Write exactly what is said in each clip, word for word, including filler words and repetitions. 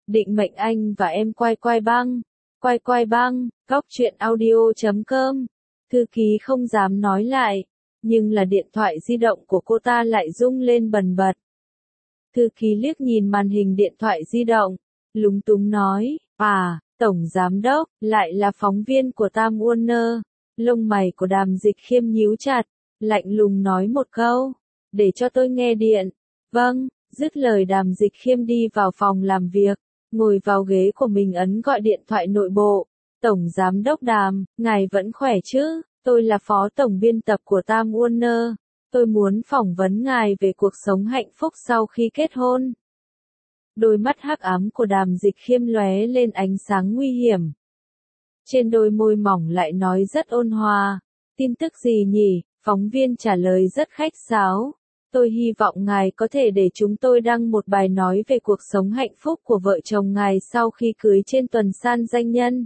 định mệnh anh và em quay quay băng. Quay quay băng, góc truyện audio chấm com. Thư ký không dám nói lại, nhưng là điện thoại di động của cô ta lại rung lên bần bật. Thư ký liếc nhìn màn hình điện thoại di động, lúng túng nói, à, Tổng Giám Đốc, lại là phóng viên của Time Warner. Lông mày của Đàm Dịch Khiêm nhíu chặt, lạnh lùng nói một câu, để cho tôi nghe điện. Vâng, dứt lời Đàm Dịch Khiêm đi vào phòng làm việc, ngồi vào ghế của mình ấn gọi điện thoại nội bộ. Tổng Giám Đốc Đàm, ngài vẫn khỏe chứ? Tôi là phó tổng biên tập của Time Warner. Tôi muốn phỏng vấn ngài về cuộc sống hạnh phúc sau khi kết hôn. Đôi mắt hắc ám của Đàm Dịch Khiêm lóe lên ánh sáng nguy hiểm. Trên đôi môi mỏng lại nói rất ôn hòa. Tin tức gì nhỉ? Phóng viên trả lời rất khách sáo. Tôi hy vọng ngài có thể để chúng tôi đăng một bài nói về cuộc sống hạnh phúc của vợ chồng ngài sau khi cưới trên tuần san danh nhân.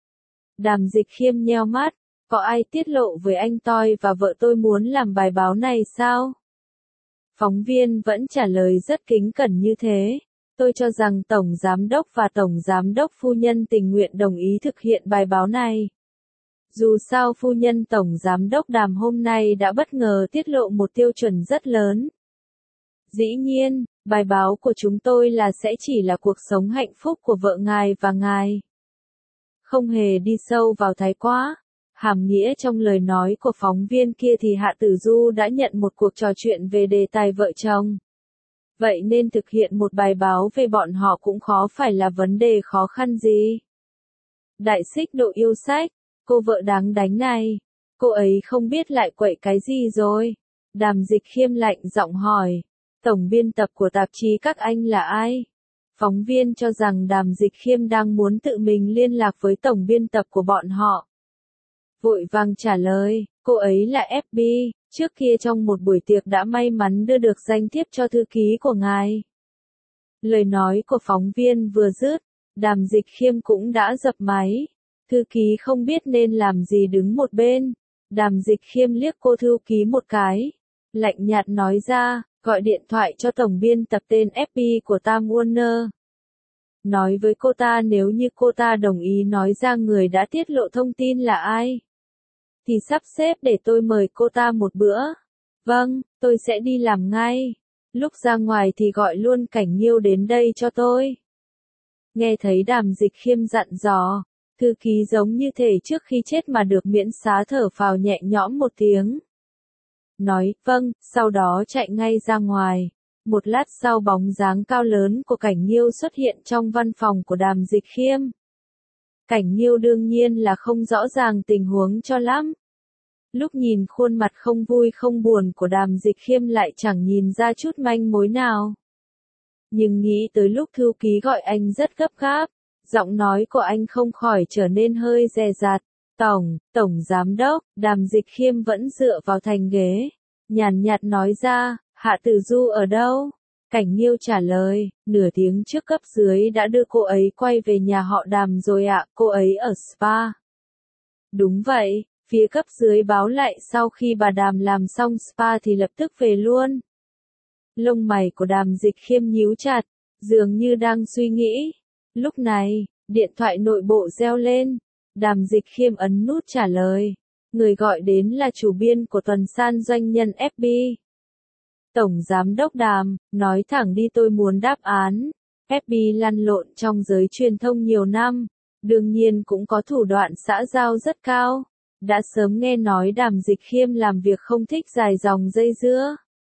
Đàm Dịch Khiêm nheo mắt. Có ai tiết lộ với anh tôi và vợ tôi muốn làm bài báo này sao? Phóng viên vẫn trả lời rất kính cẩn như thế. Tôi cho rằng Tổng Giám Đốc và Tổng Giám Đốc phu nhân tình nguyện đồng ý thực hiện bài báo này. Dù sao phu nhân Tổng Giám Đốc Đàm hôm nay đã bất ngờ tiết lộ một tiêu chuẩn rất lớn. Dĩ nhiên, bài báo của chúng tôi là sẽ chỉ là cuộc sống hạnh phúc của vợ ngài và ngài. Không hề đi sâu vào thái quá. Hàm nghĩa trong lời nói của phóng viên kia thì Hạ Tử Du đã nhận một cuộc trò chuyện về đề tài vợ chồng. Vậy nên thực hiện một bài báo về bọn họ cũng khó phải là vấn đề khó khăn gì. Đại xích độ yêu sách, cô vợ đáng đánh này, cô ấy không biết lại quậy cái gì rồi. Đàm Dịch Khiêm lạnh giọng hỏi, tổng biên tập của tạp chí các anh là ai? Phóng viên cho rằng Đàm Dịch Khiêm đang muốn tự mình liên lạc với tổng biên tập của bọn họ. Vội vàng trả lời, cô ấy là ép bê, trước kia trong một buổi tiệc đã may mắn đưa được danh thiếp cho thư ký của ngài. Lời nói của phóng viên vừa dứt, Đàm Dịch Khiêm cũng đã dập máy. Thư ký không biết nên làm gì đứng một bên. Đàm Dịch Khiêm liếc cô thư ký một cái. Lạnh nhạt nói ra, gọi điện thoại cho tổng biên tập tên ép bê của Time Warner. Nói với cô ta nếu như cô ta đồng ý nói ra người đã tiết lộ thông tin là ai, thì sắp xếp để tôi mời cô ta một bữa. Vâng, tôi sẽ đi làm ngay. Lúc ra ngoài thì gọi luôn Cảnh Nhiêu đến đây cho tôi. Nghe thấy Đàm Dịch Khiêm dặn dò, thư ký giống như thể trước khi chết mà được miễn xá thở phào nhẹ nhõm một tiếng. Nói, vâng, sau đó chạy ngay ra ngoài. Một lát sau bóng dáng cao lớn của Cảnh Nhiêu xuất hiện trong văn phòng của Đàm Dịch Khiêm. Cảnh Nhiêu đương nhiên là không rõ ràng tình huống cho lắm. Lúc nhìn khuôn mặt không vui không buồn của Đàm Dịch Khiêm lại chẳng nhìn ra chút manh mối nào. Nhưng nghĩ tới lúc thư ký gọi anh rất gấp gáp, giọng nói của anh không khỏi trở nên hơi dè dặt. Tổng, Tổng Giám Đốc, Đàm Dịch Khiêm vẫn dựa vào thành ghế, nhàn nhạt nói ra, Hạ Tử Du ở đâu? Cảnh Nhiêu trả lời, nửa tiếng trước cấp dưới đã đưa cô ấy quay về nhà họ Đàm rồi ạ, cô ấy ở spa. Đúng vậy, phía cấp dưới báo lại sau khi bà Đàm làm xong spa thì lập tức về luôn. Lông mày của Đàm Dịch Khiêm nhíu chặt, dường như đang suy nghĩ. Lúc này, điện thoại nội bộ reo lên. Đàm Dịch Khiêm ấn nút trả lời. Người gọi đến là chủ biên của tuần san doanh nhân ép bê. Tổng Giám Đốc Đàm, nói thẳng đi tôi muốn đáp án. ép bê lăn lộn trong giới truyền thông nhiều năm, đương nhiên cũng có thủ đoạn xã giao rất cao. Đã sớm nghe nói Đàm Dịch Khiêm làm việc không thích dài dòng dây dưa.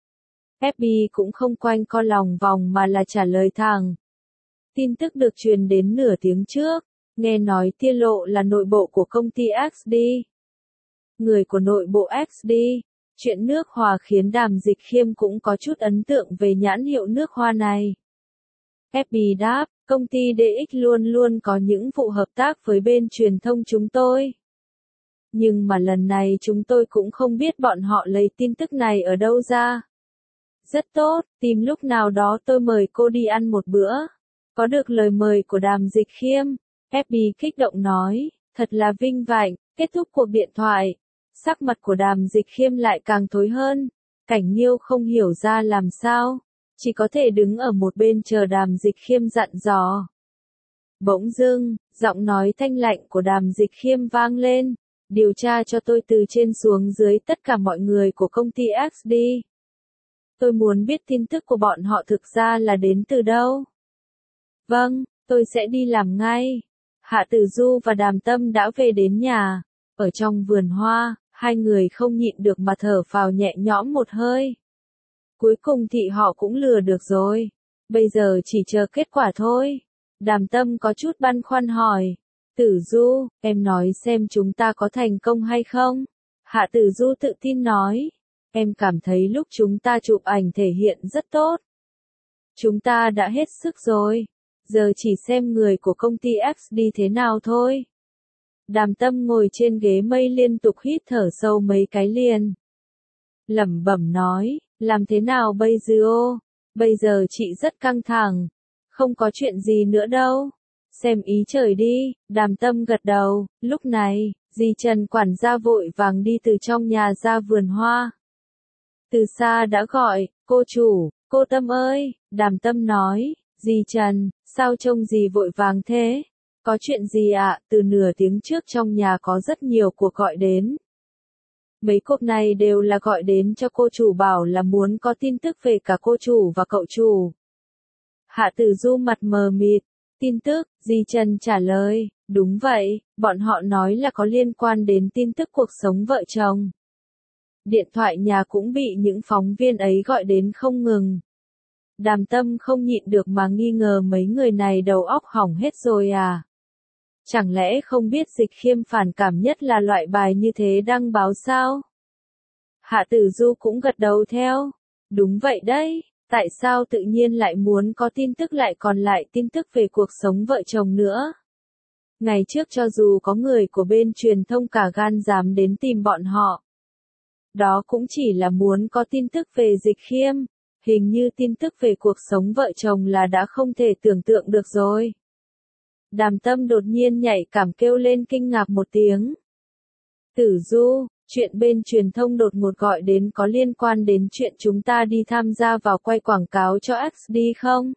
ép bê cũng không quanh co lòng vòng mà là trả lời thẳng. Tin tức được truyền đến nửa tiếng trước, nghe nói tiết lộ là nội bộ của công ty ích đê. Người của nội bộ ích đê, chuyện nước hoa khiến Đàm Dịch Khiêm cũng có chút ấn tượng về nhãn hiệu nước hoa này. ép bê đáp, công ty đê ích luôn luôn có những vụ hợp tác với bên truyền thông chúng tôi. Nhưng mà lần này chúng tôi cũng không biết bọn họ lấy tin tức này ở đâu ra. Rất tốt, tìm lúc nào đó tôi mời cô đi ăn một bữa. Có được lời mời của Đàm Dịch Khiêm, ép bê kích động nói, thật là vinh vạnh. Kết thúc cuộc điện thoại, sắc mặt của Đàm Dịch Khiêm lại càng tối hơn. Cảnh Nhiêu không hiểu ra làm sao, chỉ có thể đứng ở một bên chờ Đàm Dịch Khiêm dặn dò. Bỗng dưng, giọng nói thanh lạnh của Đàm Dịch Khiêm vang lên. Điều tra cho tôi từ trên xuống dưới tất cả mọi người của công ty ích đê. Tôi muốn biết tin tức của bọn họ thực ra là đến từ đâu. Vâng, tôi sẽ đi làm ngay. Hạ Tử Du và Đàm Tâm đã về đến nhà. Ở trong vườn hoa, hai người không nhịn được mà thở phào nhẹ nhõm một hơi. Cuối cùng thì họ cũng lừa được rồi. Bây giờ chỉ chờ kết quả thôi. Đàm Tâm có chút băn khoăn hỏi. Tử Du, em nói xem chúng ta có thành công hay không? Hạ Tử Du tự tin nói. Em cảm thấy lúc chúng ta chụp ảnh thể hiện rất tốt. Chúng ta đã hết sức rồi. Giờ chỉ xem người của công ty ích đê thế nào thôi. Đàm Tâm ngồi trên ghế mây liên tục hít thở sâu mấy cái liền. Lẩm bẩm nói, làm thế nào bây giờ? Bây giờ chị rất căng thẳng. Không có chuyện gì nữa đâu. Xem ý trời đi, Đàm Tâm gật đầu. Lúc này, dì Trần quản gia vội vàng đi từ trong nhà ra vườn hoa. Từ xa đã gọi, cô chủ, cô Tâm ơi, Đàm Tâm nói, dì Trần, sao trông dì vội vàng thế? Có chuyện gì ạ? Từ nửa tiếng trước trong nhà có rất nhiều cuộc gọi đến. Mấy cuộc này đều là gọi đến cho cô chủ bảo là muốn có tin tức về cả cô chủ và cậu chủ. Hạ Tử Du mặt mờ mịt, tin tức, dì Trần trả lời, đúng vậy, bọn họ nói là có liên quan đến tin tức cuộc sống vợ chồng. Điện thoại nhà cũng bị những phóng viên ấy gọi đến không ngừng. Đàm Tâm không nhịn được mà nghi ngờ mấy người này đầu óc hỏng hết rồi à. Chẳng lẽ không biết Dịch Khiêm phản cảm nhất là loại bài như thế đăng báo sao? Hạ Tử Du cũng gật đầu theo. Đúng vậy đấy, tại sao tự nhiên lại muốn có tin tức lại còn lại tin tức về cuộc sống vợ chồng nữa? Ngày trước cho dù có người của bên truyền thông cả gan dám đến tìm bọn họ. Đó cũng chỉ là muốn có tin tức về Dịch Khiêm. Hình như tin tức về cuộc sống vợ chồng là đã không thể tưởng tượng được rồi. Đàm Tâm đột nhiên nhạy cảm kêu lên kinh ngạc một tiếng. Tử Du, chuyện bên truyền thông đột ngột gọi đến có liên quan đến chuyện chúng ta đi tham gia vào quay quảng cáo cho ích đê không?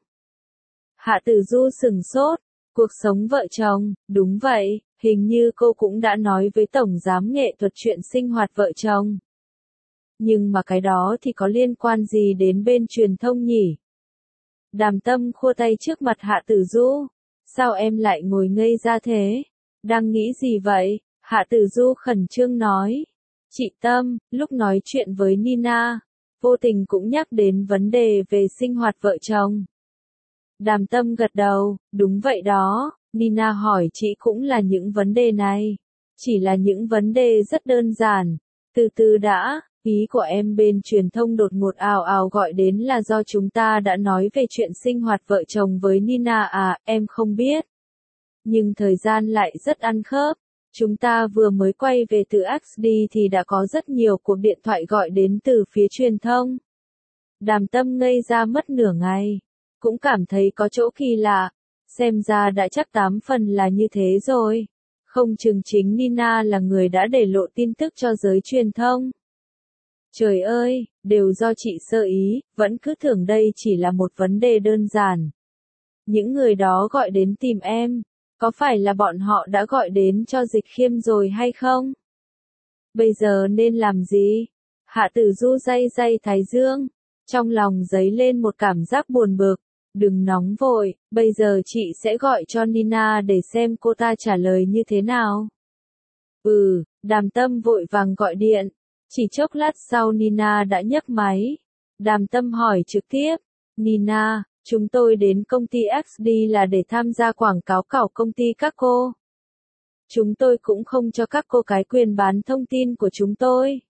Hạ Tử Du sửng sốt, cuộc sống vợ chồng, đúng vậy, hình như cô cũng đã nói với tổng giám nghệ thuật chuyện sinh hoạt vợ chồng. Nhưng mà cái đó thì có liên quan gì đến bên truyền thông nhỉ? Đàm Tâm khua tay trước mặt Hạ Tử Du. Sao em lại ngồi ngây ra thế? Đang nghĩ gì vậy? Hạ Tử Du khẩn trương nói. Chị Tâm, lúc nói chuyện với Nina, vô tình cũng nhắc đến vấn đề về sinh hoạt vợ chồng. Đàm Tâm gật đầu, đúng vậy đó, Nina hỏi chị cũng là những vấn đề này. Chỉ là những vấn đề rất đơn giản. Từ từ đã. Ý của em bên truyền thông đột ngột ào ào gọi đến là do chúng ta đã nói về chuyện sinh hoạt vợ chồng với Nina à, em không biết. Nhưng thời gian lại rất ăn khớp. Chúng ta vừa mới quay về từ ích đê thì đã có rất nhiều cuộc điện thoại gọi đến từ phía truyền thông. Đàm Tâm ngây ra mất nửa ngày. Cũng cảm thấy có chỗ kỳ lạ. Xem ra đã chắc tám phần là như thế rồi. Không chừng chính Nina là người đã để lộ tin tức cho giới truyền thông. Trời ơi, đều do chị sơ ý, vẫn cứ tưởng đây chỉ là một vấn đề đơn giản. Những người đó gọi đến tìm em, có phải là bọn họ đã gọi đến cho Dịch Khiêm rồi hay không? Bây giờ nên làm gì? Hạ Tử Du day day thái dương, trong lòng dấy lên một cảm giác buồn bực. Đừng nóng vội, bây giờ chị sẽ gọi cho Nina để xem cô ta trả lời như thế nào. Ừ, Đàm Tâm vội vàng gọi điện. Chỉ chốc lát sau Nina đã nhấc máy. Đàm Tâm hỏi trực tiếp. Nina, chúng tôi đến công ty ích đê là để tham gia quảng cáo cảo công ty các cô. Chúng tôi cũng không cho các cô cái quyền bán thông tin của chúng tôi.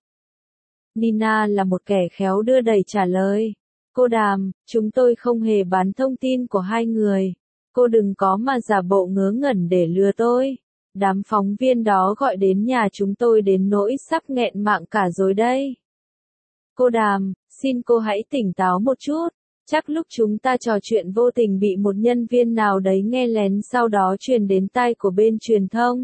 Nina là một kẻ khéo đưa đẩy trả lời. Cô Đàm, chúng tôi không hề bán thông tin của hai người. Cô đừng có mà giả bộ ngớ ngẩn để lừa tôi. Đám phóng viên đó gọi đến nhà chúng tôi đến nỗi sắp nghẹn mạng cả rồi đây. Cô Đàm, xin cô hãy tỉnh táo một chút. Chắc lúc chúng ta trò chuyện vô tình bị một nhân viên nào đấy nghe lén sau đó truyền đến tai của bên truyền thông.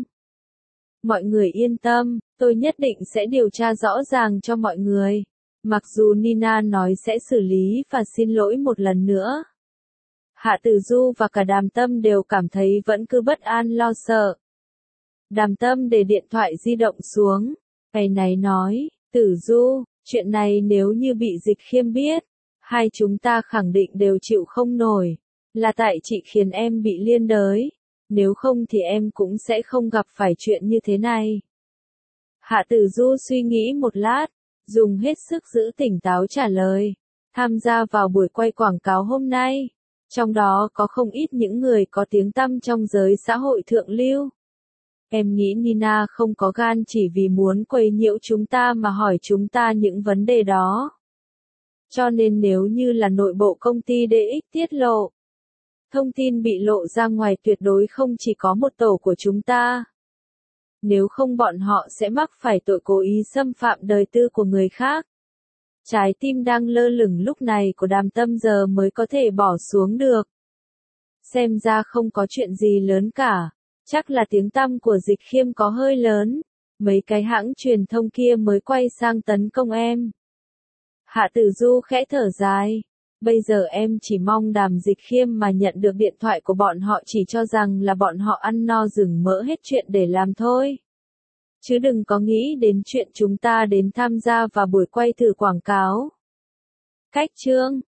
Mọi người yên tâm, tôi nhất định sẽ điều tra rõ ràng cho mọi người. Mặc dù Nina nói sẽ xử lý và xin lỗi một lần nữa. Hạ Tử Du và cả Đàm Tâm đều cảm thấy vẫn cứ bất an lo sợ. Đàm Tâm để điện thoại di động xuống, ngày này nói, Tử Du, chuyện này nếu như bị Dịch Khiêm biết, hai chúng ta khẳng định đều chịu không nổi, là tại chị khiến em bị liên đới, nếu không thì em cũng sẽ không gặp phải chuyện như thế này. Hạ Tử Du suy nghĩ một lát, dùng hết sức giữ tỉnh táo trả lời, tham gia vào buổi quay quảng cáo hôm nay, trong đó có không ít những người có tiếng tăm trong giới xã hội thượng lưu. Em nghĩ Nina không có gan chỉ vì muốn quấy nhiễu chúng ta mà hỏi chúng ta những vấn đề đó. Cho nên nếu như là nội bộ công ty đê ích tiết lộ, thông tin bị lộ ra ngoài tuyệt đối không chỉ có một tổ của chúng ta. Nếu không bọn họ sẽ mắc phải tội cố ý xâm phạm đời tư của người khác. Trái tim đang lơ lửng lúc này của Đàm Tâm giờ mới có thể bỏ xuống được. Xem ra không có chuyện gì lớn cả. Chắc là tiếng tăm của Dịch Khiêm có hơi lớn. Mấy cái hãng truyền thông kia mới quay sang tấn công em. Hạ Tử Du khẽ thở dài. Bây giờ em chỉ mong Đàm Dịch Khiêm mà nhận được điện thoại của bọn họ chỉ cho rằng là bọn họ ăn no rừng mỡ hết chuyện để làm thôi. Chứ đừng có nghĩ đến chuyện chúng ta đến tham gia vào buổi quay thử quảng cáo. Cách chương